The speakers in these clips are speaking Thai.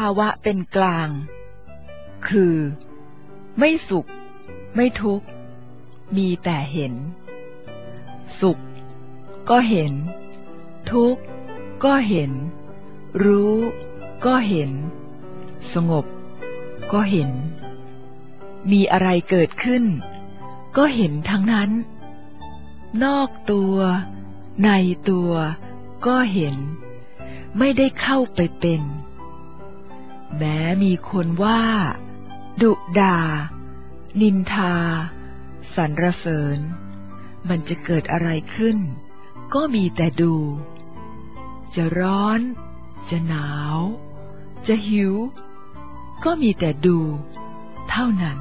าวะเป็นกลางคือไม่สุขไม่ทุกข์มีแต่เห็นสุขก็เห็นทุกข์ก็เห็นรู้ก็เห็นสงบก็เห็นมีอะไรเกิดขึ้นก็เห็นทั้งนั้นนอกตัวในตัวก็เห็นไม่ได้เข้าไปเป็นแม้มีคนว่าดุด่านินทาสรรเสริญมันจะเกิดอะไรขึ้นก็มีแต่ดูจะร้อนจะหนาวจะหิวก็มีแต่ดูเท่านั้น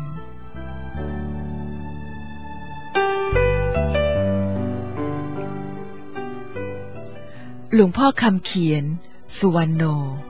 หลวงพ่อคำเขียนสุวรรณโน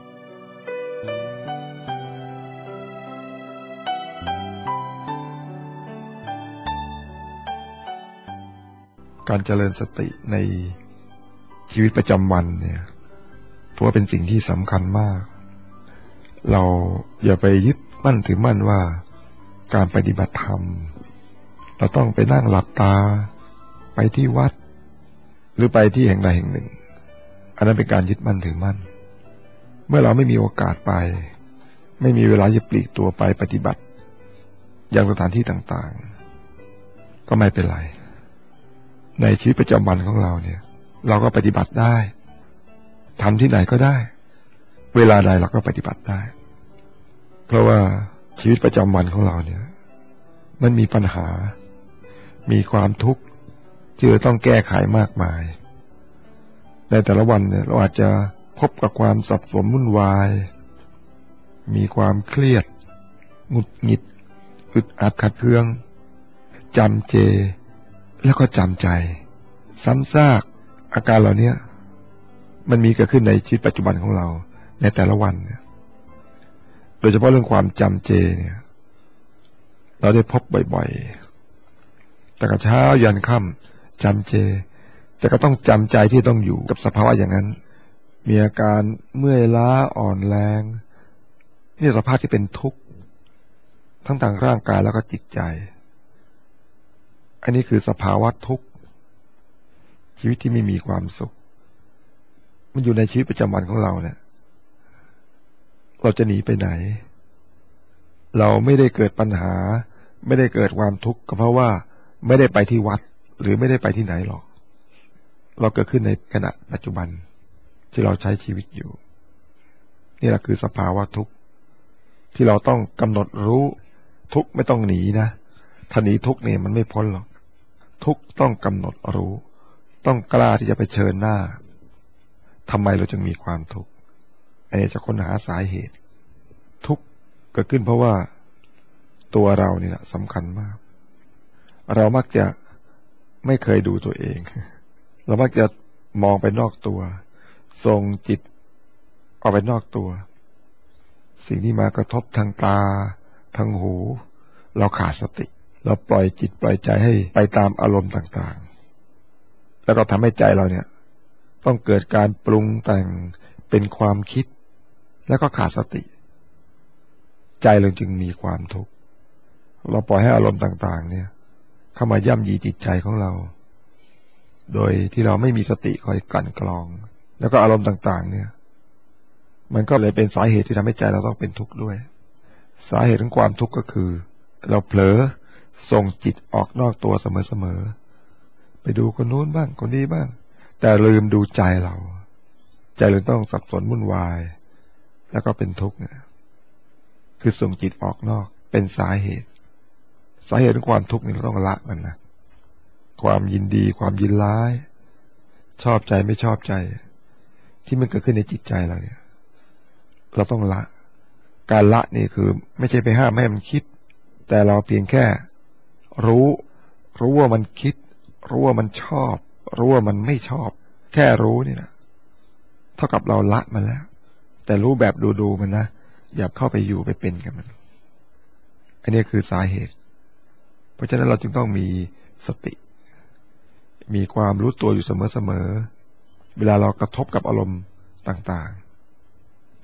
การเจริญสติในชีวิตประจำวันเนี่ยถือว่าเป็นสิ่งที่สำคัญมากเราอย่าไปยึดมั่นถือมั่นว่าการปฏิบัติธรรมเราต้องไปนั่งหลับตาไปที่วัดหรือไปที่แห่งใดแห่งหนึ่งอันนั้นเป็นการยึดมั่นถือมั่นเมื่อเราไม่มีโอกาสไปไม่มีเวลาจะปลีกตัวไปปฏิบัติอย่างสถานที่ต่างๆก็ไม่เป็นไรในชีวิตประจำวันของเราเนี่ยเราก็ปฏิบัติได้ทำที่ไหนก็ได้เวลาใดเราก็ปฏิบัติได้เพราะว่าชีวิตประจำวันของเราเนี่ยมันมีปัญหามีความทุกข์ที่เราต้องแก้ไขมากมายในแต่ละวันเนี่ยเราอาจจะพบกับความสับสนวุ่นวายมีความเครียดหงุดหงิดอึดอัดขัดเคืองจำเจแล้วก็จำใจซ้ำซากอาการเหล่านี้มันมีเกิดขึ้นในชีวิตปัจจุบันของเราในแต่ละวันเนี่ยโดยเฉพาะเรื่องความจำเจเนี่ยเราได้พบบ่อยๆแต่กระเช้ายันค่ำจำเจแต่ก็ต้องจำใจที่ต้องอยู่กับสภาวะอย่างนั้นมีอาการเมื่อยล้าอ่อนแรงนี่สภาพที่เป็นทุกข์ทั้งทางร่างกายแล้วก็จิตใจอันนี้คือสภาวะทุกข์ชีวิตที่ไม่มีความสุขมันอยู่ในชีวิตประจำวันของเราเนี่ยเราจะหนีไปไหนเราไม่ได้เกิดปัญหาไม่ได้เกิดความทุกข์ก็เพราะว่าไม่ได้ไปที่วัดหรือไม่ได้ไปที่ไหนหรอกเราเกิดขึ้นในขณะปัจจุบันที่เราใช้ชีวิตอยู่นี่แหละคือสภาวะทุกข์ที่เราต้องกำหนดรู้ทุกข์ไม่ต้องหนีนะถ้าหนีทุกข์เนี่ยมันไม่พ้นหรอกทุกข์ต้องกำหนดรู้ต้องกล้าที่จะไปเผชิญหน้าทำไมเราจึงมีความทุกข์จะค้นหาสาเหตุทุกข์เกิดขึ้นเพราะว่าตัวเรานี่แหละสำคัญมากเรามักจะไม่เคยดูตัวเองเรามักจะมองไปนอกตัวส่งจิตออกไปนอกตัวสิ่งที่มากระทบทางตาทางหูเราขาดสติเราปล่อยจิตปล่อยใจให้ไปตามอารมณ์ต่างๆแล้วก็ทำให้ใจเราเนี่ยต้องเกิดการปรุงแต่งเป็นความคิดแล้วก็ขาดสติใจเราจึงมีความทุกข์เราปล่อยให้อารมณ์ต่างๆเนี่ยเข้ามาย่ำยีจิตใจของเราโดยที่เราไม่มีสติคอยกลั่นกรองแล้วก็อารมณ์ต่างๆเนี่ยมันก็เลยเป็นสาเหตุที่ทำให้ใจเราต้องเป็นทุกข์ด้วยสาเหตุของความทุกข์ก็คือเราเผลอส่งจิตออกนอกตัวเสมอๆไปดูคนนู้นบ้างคนนี้บ้างแต่ลืมดูใจเราใจเราต้องสับสนวุ่นวายแล้วก็เป็นทุกข์เนี่ยคือส่งจิตออกนอกเป็นสาเหตุของความทุกข์นี่เราต้องละมันนะความยินดีความยินร้ายชอบใจไม่ชอบใจที่มันเกิดขึ้นในจิตใจเราเนี่ยเราต้องละการละนี่คือไม่ใช่ไปห้ามไม่ให้มันคิดแต่เราเพียงแค่รู้ว่ามันคิดรู้ว่ามันชอบรู้ว่ามันไม่ชอบแค่รู้นี่นะเท่ากับเราละมันแล้วแต่รู้แบบดูมันนะอย่าเข้าไปอยู่ไปเป็นกับมันอันนี้คือสาเหตุเพราะฉะนั้นเราจึงต้องมีสติมีความรู้ตัวอยู่เสมอเวลาเรากระทบกับอารมณ์ต่างๆ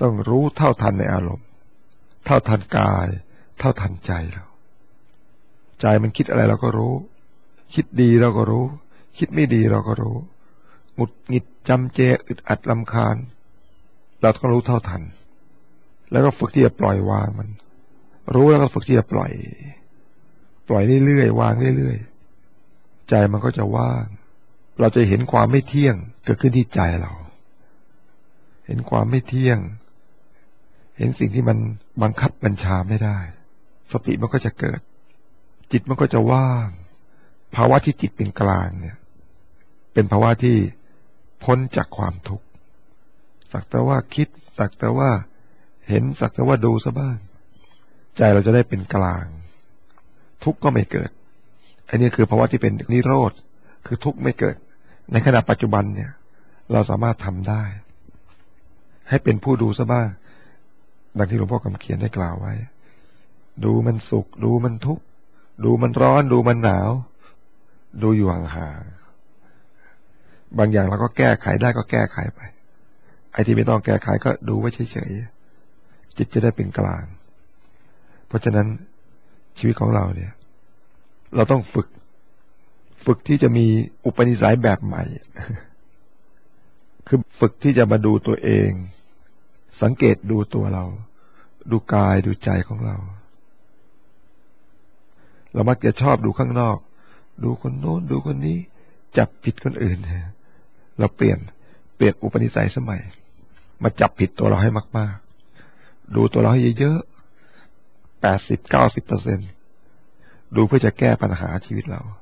ต้องรู้เท่าทันในอารมณ์เท่าทันกายเท่าทันใจเราใจมันคิดอะไรเราก็รู้คิดดีเราก็รู้คิดไม่ดีเราก็รู้หงุดหงิดจำเจอึดอัดรำคาญเราต้องรู้เท่าทันแล้วก็ฝึกที่จะปล่อยวางมันรู้แล้วก็ฝึกที่จะปล่อยเรื่อยๆวางเรื่อยๆใจมันก็จะว่างเราจะเห็นความไม่เที่ยงเกิดขึ้นที่ใจเราเห็นความไม่เที่ยงเห็นสิ่งที่มันบังคับบัญชาไม่ได้สติมันก็จะเกิดจิตมันก็จะว่างภาวะที่จิตเป็นกลางเนี่ยเป็นภาวะที่พ้นจากความทุกข์สักแต่ว่าคิดสักแต่ว่าเห็นสักแต่ว่าดูซะบ้างใจเราจะได้เป็นกลางทุกข์ก็ไม่เกิดอันนี้คือภาวะที่เป็นนิโรธคือทุกข์ไม่เกิดในขณะปัจจุบันเนี่ยเราสามารถทำได้ให้เป็นผู้ดูซะบ้างดังที่หลวงพ่อคำเขียนได้กล่าวไว้ดูมันสุขดูมันทุกข์ดูมันร้อนดูมันหนาวดูอยู่ห่างๆบางอย่างเราก็แก้ไขได้ก็แก้ไขไปไอ้ที่ไม่ต้องแก้ไขก็ดูไว้เฉยๆจิตจะได้เป็นกลางเพราะฉะนั้นชีวิตของเราเนี่ยเราต้องฝึกที่จะมีอุปนิสัยแบบใหม่คือฝึกที่จะมาดูตัวเองสังเกตดูตัวเราดูกายดูใจของเรามักจะชอบดูข้างนอกดูคนโน้นดูคนนี้จับผิดคนอื่นเราเปลี่ยนอุปนิสัยสมัยมาจับผิดตัวเราให้มากๆดูตัวเราให้เยอะๆ80-90%ดูเพื่อจะแก้ปัญหาชีวิตเรา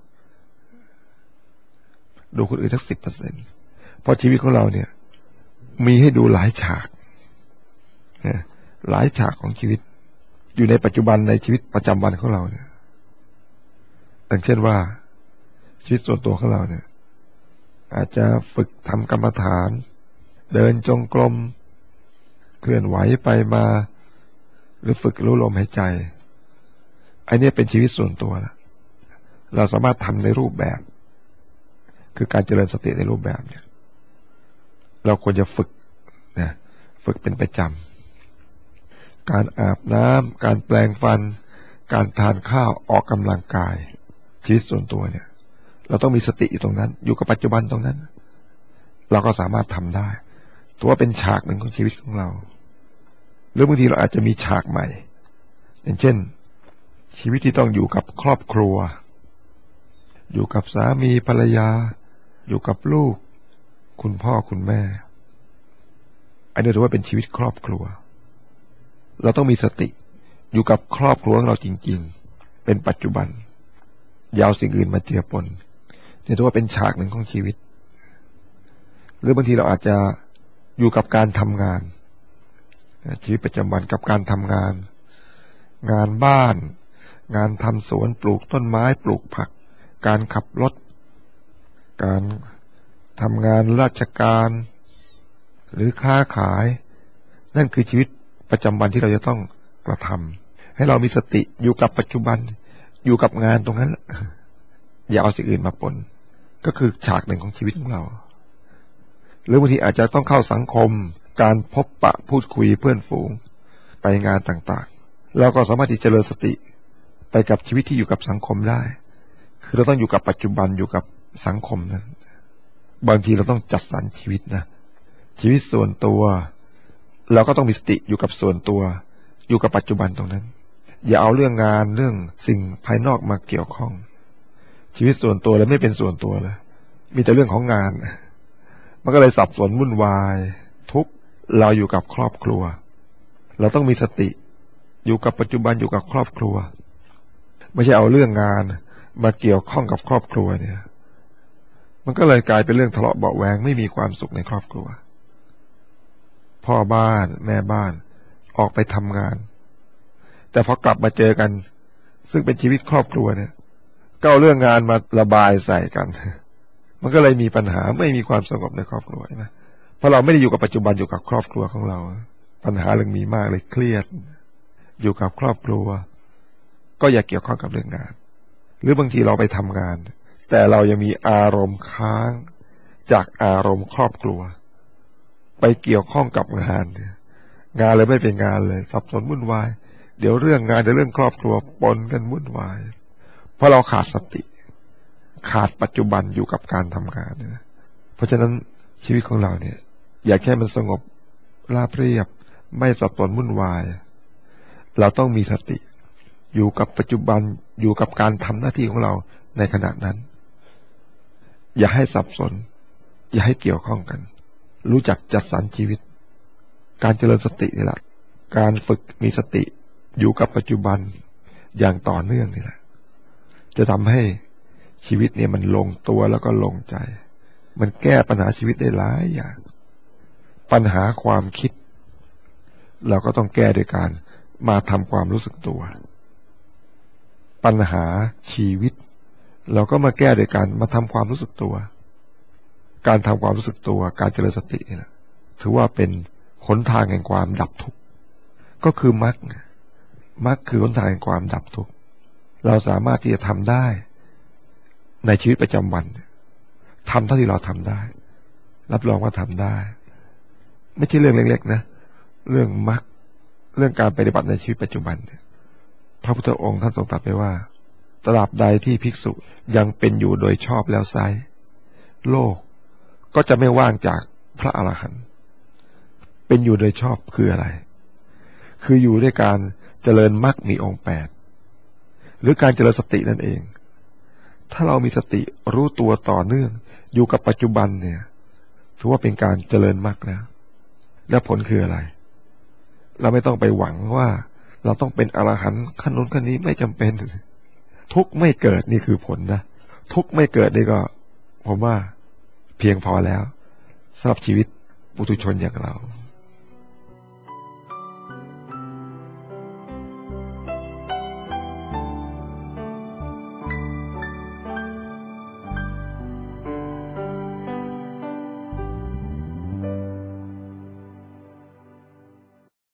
ดูคนอื่นสัก10%เพราะชีวิตของเราเนี่ยมีให้ดูหลายฉากหลายฉากของชีวิตอยู่ในปัจจุบันในชีวิตประจำวันของเราเนี่ยอย่างเช่นว่าชีวิตส่วนตัวของเราเนี่ยอาจจะฝึกทำกรรมฐานเดินจงกรมเคลื่อนไหวไปมาหรือฝึกรู้ลมหายใจอันนี้เป็นชีวิตส่วนตัวนะเราสามารถทำในรูปแบบคือการเจริญสติในรูปแบบเนี่ยเราควรจะฝึกเป็นประจำการอาบน้ำการแปรงฟันการทานข้าวออกกำลังกายชีวิตส่วนตัวเนี่ยเราต้องมีสติอยู่ตรงนั้นอยู่กับปัจจุบันตรงนั้นเราก็สามารถทำได้ถือว่าเป็นฉากหนึ่งของชีวิตของเราหรือบางทีเราอาจจะมีฉากใหม่อย่างเช่นชีวิตที่ต้องอยู่กับครอบครัวอยู่กับสามีภรรยาอยู่กับลูกคุณพ่อคุณแม่อันนี้ถือว่าเป็นชีวิตครอบครัวเราต้องมีสติอยู่กับครอบครัวของเราจริงๆเป็นปัจจุบันอย่าเอาสิ่งอื่นมาเจือปนนี่ถือว่าเป็นฉากหนึ่งของชีวิตหรือบางทีเราอาจจะอยู่กับการทำงานชีวิตประจำวันกับการทำงานงานบ้านงานทำสวนปลูกต้นไม้ปลูกผักการขับรถการทำงานราชการหรือค้าขายนั่นคือชีวิตประจำวันที่เราจะต้องกระทำให้เรามีสติอยู่กับปัจจุบันอยู่กับงานตรงนั้นอย่าเอาสิ่งอื่นมาปนก็คือฉากหนึ่งของชีวิตของเราหรือบางทีอาจจะต้องเข้าสังคมการพบปะพูดคุยเพื่อนฝูงไปงานต่างๆเราก็สามารถที่จะเจริญสติไปกับชีวิตที่อยู่กับสังคมได้คือเราต้องอยู่กับปัจจุบันอยู่กับสังคมนั้นบางทีเราต้องจัดสรรชีวิตนะชีวิตส่วนตัวเราก็ต้องมีสติอยู่กับส่วนตัวอยู่กับปัจจุบันตรงนั้นอย่าเอาเรื่องงานเรื่องสิ่งภายนอกมาเกี่ยวข้องชีวิตส่วนตัวแล้วไม่เป็นส่วนตัวเลยมีแต่เรื่องของงานมันก็เลยสับสนวุ่นวายทุกข์เราอยู่กับครอบครัวเราต้องมีสติอยู่กับปัจจุบันอยู่กับครอบครัวไม่ใช่เอาเรื่องงานมาเกี่ยวข้องกับครอบครัวเนี่ยมันก็เลยกลายเป็นเรื่องทะเลาะเบาะแวงไม่มีความสุขในครอบครัวพ่อบ้านแม่บ้านออกไปทำงานแต่พอกลับมาเจอกันซึ่งเป็นชีวิตครอบครัวเนี่ยก็เอาเรื่องงานมาระบายใส่กันมันก็เลยมีปัญหาไม่มีความสงบในครอบครัวนะเพราะเราไม่ได้อยู่กับปัจจุบันอยู่กับครอบครัวของเราปัญหาเรื่องมีมากเลยเครียดอยู่กับครอบครัวก็อย่าเกี่ยวข้องกับเรื่องงานหรือบางทีเราไปทำงานแต่เรายังมีอารมณ์ค้างจากอารมณ์ครอบครัวไปเกี่ยวข้องกับงานงานเลยไม่เป็นงานเลยสับสนวุ่นวายเดี๋ยวเรื่องงานเดี๋ยวเรื่องครอบครัวปนกันวุ่นวายเพราะเราขาดสติขาดปัจจุบันอยู่กับการทำงานนะเพราะฉะนั้นชีวิตของเราเนี่ยอยากให้มันสงบราบเรียบไม่สับสนวุ่นวายเราต้องมีสติอยู่กับปัจจุบันอยู่กับการทำหน้าที่ของเราในขณะนั้นอย่าให้สับสนอย่าให้เกี่ยวข้องกันรู้จักจัดสรรชีวิตการเจริญสตินี่แหละการฝึกมีสติอยู่กับปัจจุบันอย่างต่อเนื่องนี่แหละจะทำให้ชีวิตเนี่ยมันลงตัวแล้วก็ลงใจมันแก้ปัญหาชีวิตได้หลายอย่างปัญหาความคิดเราก็ต้องแก้โดยการมาทำความรู้สึกตัวปัญหาชีวิตเราก็มาแก้โดยการมาทำความรู้สึกตัวการทำความรู้สึกตัวการเจริญสตินี่แหละถือว่าเป็นหนทางแห่งความดับทุกข์ก็คือมรรคคือหนทางแห่งความดับทุกข์เราสามารถที่จะทำได้ในชีวิตประจำวันทำเท่าที่เราทำได้รับรองว่าทำได้ไม่ใช่เรื่องเล็กๆนะเรื่องมรรคเรื่องการปฏิบัติในชีวิตปัจจุบันพระพุทธองค์ท่านทรงตรัสไปว่าตราบใดที่ภิกษุยังเป็นอยู่โดยชอบแล้วไซร้โลกก็จะไม่ว่างจากพระอรหันต์เป็นอยู่โดยชอบคืออะไรคืออยู่ด้วยการเจริญมรรคมีองค์8หรือการเจริญสตินั่นเองถ้าเรามีสติรู้ตัวต่อเนื่องอยู่กับปัจจุบันเนี่ยถือว่าเป็นการเจริญมรรคแล้วผลคืออะไรเราไม่ต้องไปหวังว่าเราต้องเป็นอรหันต์ขั้นนู้นขั้นนี้ไม่จำเป็นทุกข์ไม่เกิดนี่คือผลนะทุกข์ไม่เกิดนี่ก็ผมว่าเพียงพอแล้วสำหรับชีวิตปุถุชนอย่างเรา